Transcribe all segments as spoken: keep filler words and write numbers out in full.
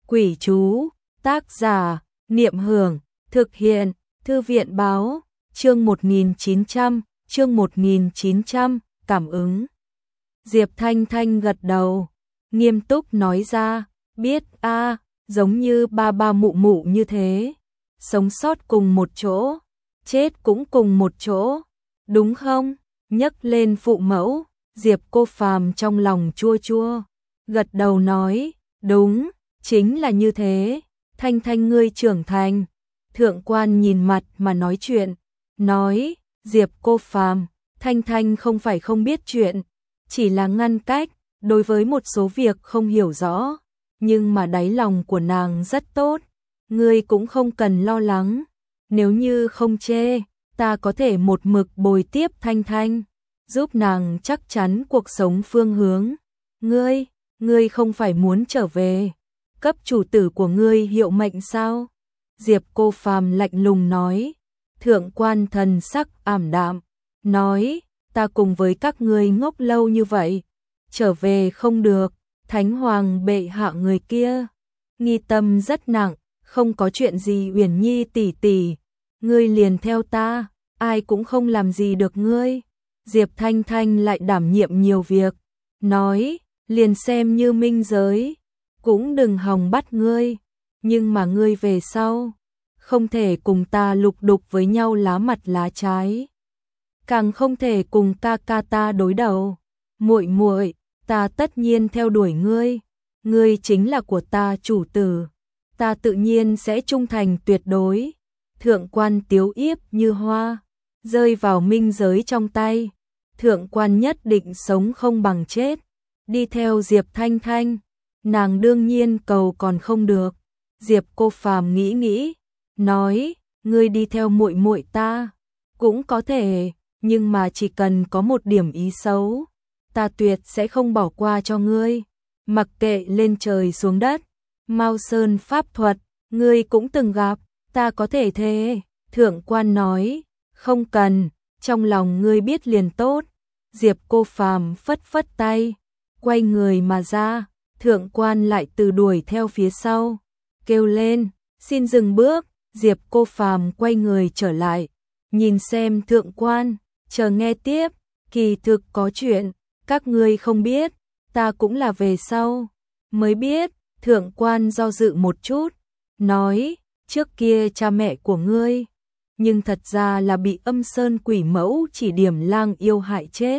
Quỷ chú, tác giả, Niệm Hưởng, thực hiện, Thư viện báo, chương một nghìn chín trăm, chương một nghìn chín trăm, cảm ứng. Diệp Thanh Thanh gật đầu, nghiêm túc nói ra, biết a, giống như ba ba mụ mụ như thế, sống sót cùng một chỗ, chết cũng cùng một chỗ, đúng không? Nhấc lên phụ mẫu, Diệp Cô Phàm trong lòng chua chua, gật đầu nói, đúng, chính là như thế, Thanh Thanh ngươi trưởng thành. Thượng quan nhìn mặt mà nói chuyện, nói, Diệp Cô Phàm, Thanh Thanh không phải không biết chuyện, chỉ là ngăn cách, đối với một số việc không hiểu rõ, nhưng mà đáy lòng của nàng rất tốt, ngươi cũng không cần lo lắng, nếu như không chê, ta có thể một mực bồi tiếp Thanh Thanh, giúp nàng chắc chắn cuộc sống phương hướng. Ngươi, ngươi không phải muốn trở về, cấp chủ tử của ngươi hiệu mệnh sao? Diệp Cô Phàm lạnh lùng nói. Thượng quan thần sắc ảm đạm, nói, ta cùng với các ngươi ngốc lâu như vậy, trở về không được, Thánh Hoàng bệ hạ người kia, nghi tâm rất nặng, không có chuyện gì Uyển Nhi tỷ tỷ, ngươi liền theo ta, ai cũng không làm gì được ngươi. Diệp Thanh Thanh lại đảm nhiệm nhiều việc, nói, liền xem như minh giới, cũng đừng hòng bắt ngươi, nhưng mà ngươi về sau, không thể cùng ta lục đục với nhau lá mặt lá trái, càng không thể cùng ca ca ta đối đầu. Muội muội, ta tất nhiên theo đuổi ngươi, ngươi chính là của ta chủ tử, ta tự nhiên sẽ trung thành tuyệt đối. Thượng quan tiếu yếp như hoa, rơi vào minh giới trong tay, thượng quan nhất định sống không bằng chết, đi theo Diệp Thanh Thanh, nàng đương nhiên cầu còn không được. Diệp Cô Phàm nghĩ nghĩ, nói, ngươi đi theo muội muội ta, cũng có thể, nhưng mà chỉ cần có một điểm ý xấu, ta tuyệt sẽ không bỏ qua cho ngươi. Mặc kệ lên trời xuống đất, Mao Sơn pháp thuật, ngươi cũng từng gặp, ta có thể thế. Thượng quan nói, không cần, trong lòng ngươi biết liền tốt. Diệp Cô Phàm phất phất tay, quay người mà ra, thượng quan lại từ đuổi theo phía sau, kêu lên, xin dừng bước. Diệp Cô Phàm quay người trở lại, nhìn xem thượng quan, chờ nghe tiếp, kỳ thực có chuyện, các ngươi không biết, ta cũng là về sau mới biết. Thượng quan do dự một chút, nói, trước kia cha mẹ của ngươi, nhưng thật ra là bị Âm Sơn quỷ mẫu chỉ điểm lang yêu hại chết.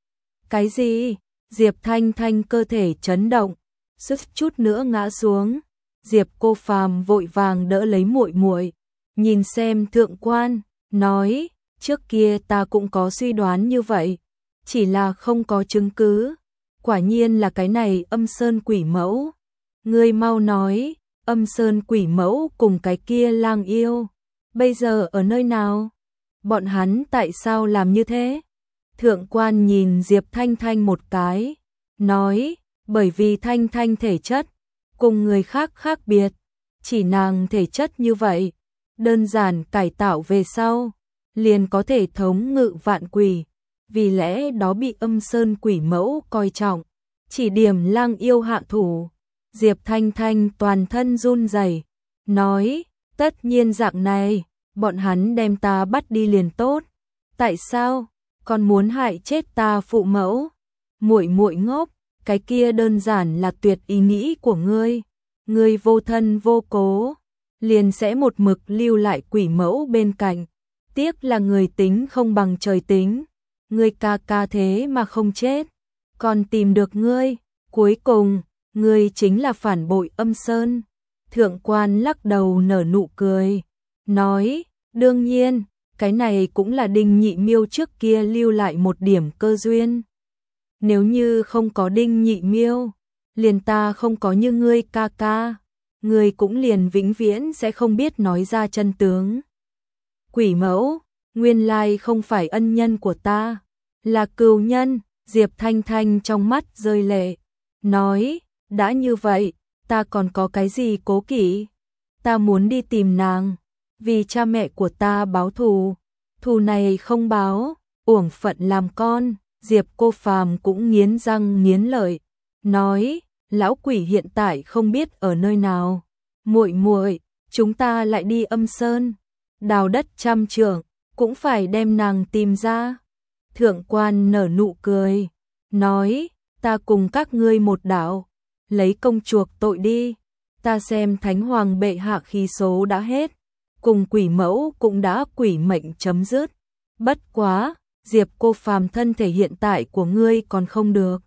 Cái gì? Diệp Thanh Thanh cơ thể chấn động, suýt chút nữa ngã xuống. Diệp Cô Phàm vội vàng đỡ lấy muội muội, nhìn xem thượng quan, nói, trước kia ta cũng có suy đoán như vậy, chỉ là không có chứng cứ, quả nhiên là cái này Âm Sơn quỷ mẫu. Ngươi mau nói, Âm Sơn quỷ mẫu cùng cái kia lang yêu, bây giờ ở nơi nào? Bọn hắn tại sao làm như thế? Thượng quan nhìn Diệp Thanh Thanh một cái, nói, bởi vì Thanh Thanh thể chất cùng người khác khác biệt, chỉ nàng thể chất như vậy, đơn giản cải tạo về sau, liền có thể thống ngự vạn quỷ, vì lẽ đó bị Âm Sơn quỷ mẫu coi trọng, chỉ điểm lang yêu hạ thủ. Diệp Thanh Thanh toàn thân run rẩy, nói, tất nhiên dạng này, bọn hắn đem ta bắt đi liền tốt, tại sao còn muốn hại chết ta phụ mẫu? Muội muội ngốc, cái kia đơn giản là tuyệt ý nghĩ của ngươi, ngươi vô thân vô cố, liền sẽ một mực lưu lại quỷ mẫu bên cạnh, tiếc là người tính không bằng trời tính, ngươi ca ca thế mà không chết, còn tìm được ngươi, cuối cùng, ngươi chính là phản bội Âm Sơn. Thượng quan lắc đầu nở nụ cười, nói, đương nhiên, cái này cũng là Đinh Nhị Miêu trước kia lưu lại một điểm cơ duyên. Nếu như không có Đinh Nhị Miêu, liền ta không có như ngươi ca ca, ngươi cũng liền vĩnh viễn sẽ không biết nói ra chân tướng. Quỷ mẫu, nguyên lai không phải ân nhân của ta, là cừu nhân. Diệp Thanh Thanh trong mắt rơi lệ, nói, đã như vậy, ta còn có cái gì cố kỵ? Ta muốn đi tìm nàng, vì cha mẹ của ta báo thù, thù này không báo, uổng phận làm con. Diệp Cô Phàm cũng nghiến răng nghiến lợi, nói, lão quỷ hiện tại không biết ở nơi nào. Muội muội, chúng ta lại đi Âm Sơn, đào đất trăm trượng, cũng phải đem nàng tìm ra. Thượng quan nở nụ cười, nói, ta cùng các ngươi một đạo, lấy công chuộc tội đi. Ta xem Thánh Hoàng bệ hạ khí số đã hết, cùng quỷ mẫu cũng đã quỷ mệnh chấm dứt. Bất quá, Diệp Cô Phàm thân thể hiện tại của ngươi còn không được.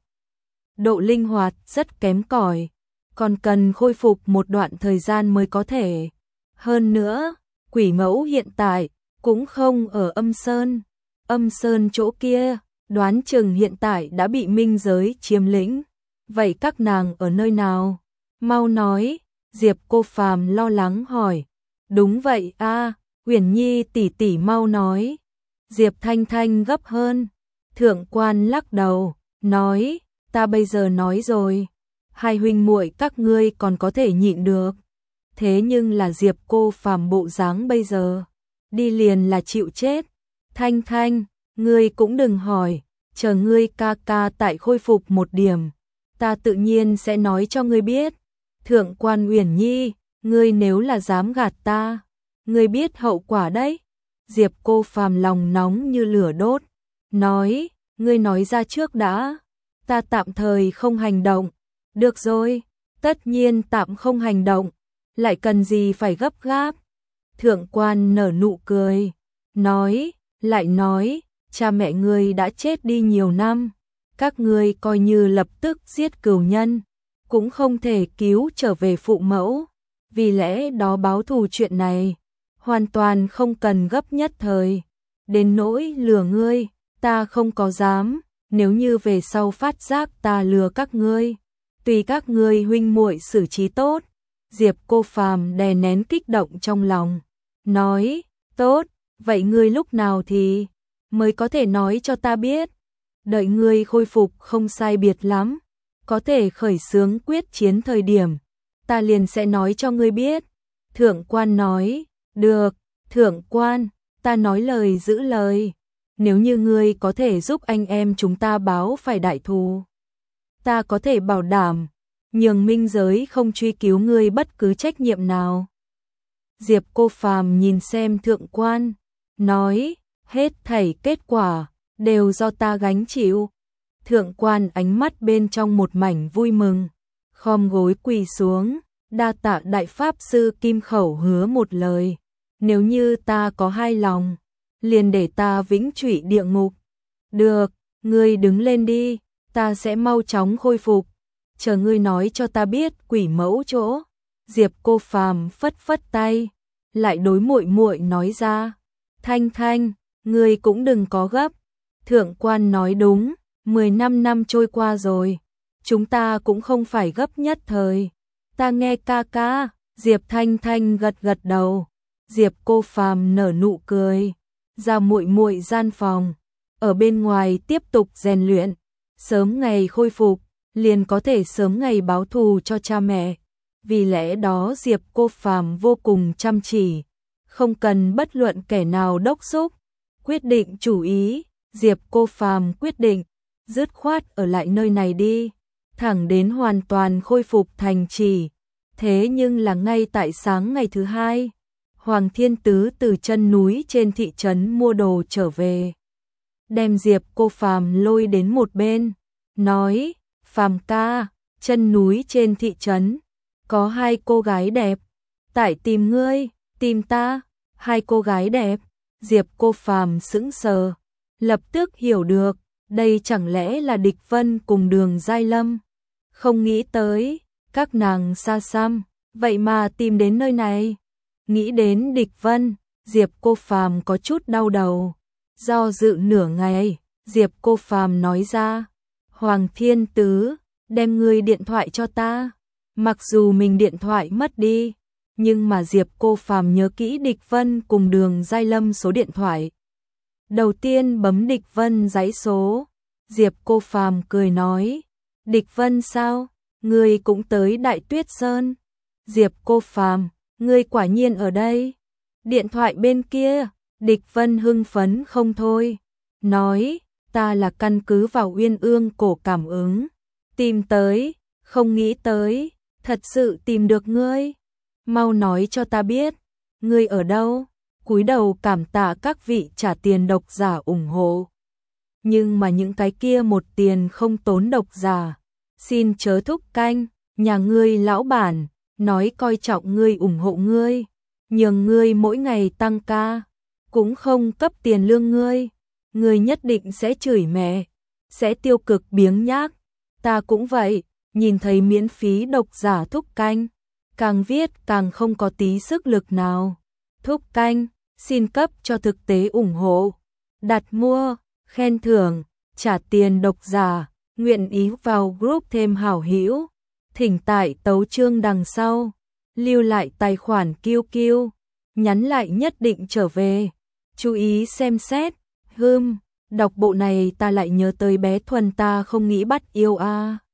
Độ linh hoạt rất kém cỏi, còn cần khôi phục một đoạn thời gian mới có thể. Hơn nữa, quỷ mẫu hiện tại cũng không ở Âm Sơn. Âm Sơn chỗ kia, đoán chừng hiện tại đã bị minh giới chiếm lĩnh. Vậy các nàng ở nơi nào? Mau nói, Diệp Cô Phàm lo lắng hỏi. Đúng vậy a, Uyển Nhi tỷ tỷ mau nói. Diệp Thanh Thanh gấp hơn. Thượng quan lắc đầu, nói, ta bây giờ nói rồi, hai huynh muội các ngươi còn có thể nhịn được. Thế nhưng là Diệp Cô Phàm bộ dáng bây giờ, đi liền là chịu chết. Thanh Thanh, ngươi cũng đừng hỏi, chờ ngươi ca ca tại khôi phục một điểm, ta tự nhiên sẽ nói cho ngươi biết. Thượng quan Uyển Nhi, ngươi nếu là dám gạt ta, ngươi biết hậu quả đấy. Diệp Cô Phàm lòng nóng như lửa đốt, nói, ngươi nói ra trước đã, ta tạm thời không hành động. Được rồi, tất nhiên tạm không hành động, lại cần gì phải gấp gáp. Thượng quan nở nụ cười, nói, lại nói, cha mẹ ngươi đã chết đi nhiều năm, các ngươi coi như lập tức giết cừu nhân, cũng không thể cứu trở về phụ mẫu, vì lẽ đó báo thù chuyện này, hoàn toàn không cần gấp nhất thời. Đến nỗi lừa ngươi, ta không có dám, nếu như về sau phát giác ta lừa các ngươi, tùy các ngươi huynh muội xử trí tốt. Diệp Cô Phàm đè nén kích động trong lòng, nói, tốt, vậy ngươi lúc nào thì mới có thể nói cho ta biết? Đợi ngươi khôi phục không sai biệt lắm, có thể khởi xướng quyết chiến thời điểm, ta liền sẽ nói cho ngươi biết. Thượng quan nói, được, thượng quan, ta nói lời giữ lời, nếu như ngươi có thể giúp anh em chúng ta báo phải đại thù, ta có thể bảo đảm, nhường minh giới không truy cứu ngươi bất cứ trách nhiệm nào. Diệp Cô Phàm nhìn xem thượng quan, nói, hết thảy kết quả, đều do ta gánh chịu. Thượng quan ánh mắt bên trong một mảnh vui mừng, khom gối quỳ xuống, đa tạ đại pháp sư Kim Khẩu hứa một lời, nếu như ta có hai lòng, liền để ta vĩnh trụy địa ngục. Được, ngươi đứng lên đi, ta sẽ mau chóng khôi phục, chờ ngươi nói cho ta biết quỷ mẫu chỗ. Diệp Cô Phàm phất phất tay, lại đối muội muội nói ra, Thanh Thanh, ngươi cũng đừng có gấp. Thượng quan nói đúng, mười năm năm trôi qua rồi, chúng ta cũng không phải gấp nhất thời. Ta nghe ca ca. Diệp Thanh Thanh gật gật đầu. Diệp Cô Phàm nở nụ cười, ra muội muội gian phòng, ở bên ngoài tiếp tục rèn luyện, sớm ngày khôi phục, liền có thể sớm ngày báo thù cho cha mẹ. Vì lẽ đó Diệp Cô Phàm vô cùng chăm chỉ, không cần bất luận kẻ nào đốc thúc. Quyết định chủ ý, Diệp Cô Phàm quyết định, dứt khoát ở lại nơi này đi, thẳng đến hoàn toàn khôi phục thành trì. Thế nhưng là ngay tại sáng ngày thứ hai, Hoàng Thiên Tứ từ chân núi trên thị trấn mua đồ trở về, đem Diệp Cô Phàm lôi đến một bên, nói, Phàm ca, chân núi trên thị trấn, có hai cô gái đẹp, tại tìm ngươi, tìm ta. Hai cô gái đẹp. Diệp Cô Phàm sững sờ, lập tức hiểu được, đây chẳng lẽ là Địch Vân cùng Đường Giai Lâm. Không nghĩ tới, các nàng xa xăm, vậy mà tìm đến nơi này. Nghĩ đến Địch Vân, Diệp Cô Phàm có chút đau đầu. Do dự nửa ngày, Diệp Cô Phàm nói ra, Hoàng Thiên Tứ, đem ngươi điện thoại cho ta. Mặc dù mình điện thoại mất đi, nhưng mà Diệp Cô Phàm nhớ kỹ Địch Vân cùng Đường Giai Lâm số điện thoại. Đầu tiên bấm Địch Vân dãy số. Diệp Cô Phàm cười nói, Địch Vân sao? Ngươi cũng tới Đại Tuyết Sơn. Diệp Cô Phàm, ngươi quả nhiên ở đây. Điện thoại bên kia, Địch Vân hưng phấn không thôi, nói, ta là căn cứ vào Uyên Ương cổ cảm ứng tìm tới, Không nghĩ tới, thật sự tìm được ngươi. Mau nói cho ta biết, ngươi ở đâu? Cúi đầu cảm tạ các vị trả tiền độc giả ủng hộ. Nhưng mà những cái kia một tiền không tốn độc giả. Xin chớ thúc canh, nhà ngươi lão bản, nói coi trọng ngươi ủng hộ ngươi. Nhường ngươi mỗi ngày tăng ca, cũng không cấp tiền lương ngươi. Ngươi nhất định sẽ chửi mẹ, sẽ tiêu cực biếng nhác. Ta cũng vậy, nhìn thấy miễn phí độc giả thúc canh. Càng viết càng không có tí sức lực nào. Thúc canh, xin cấp cho thực tế ủng hộ. Đặt mua, khen thưởng, trả tiền độc giả, nguyện ý vào group thêm hảo hữu. Thỉnh tại tấu chương đằng sau, lưu lại tài khoản kiu kiu, nhắn lại nhất định trở về. Chú ý xem xét, hưm, đọc bộ này ta lại nhớ tới bé Thuần ta không nghĩ bắt yêu a. À.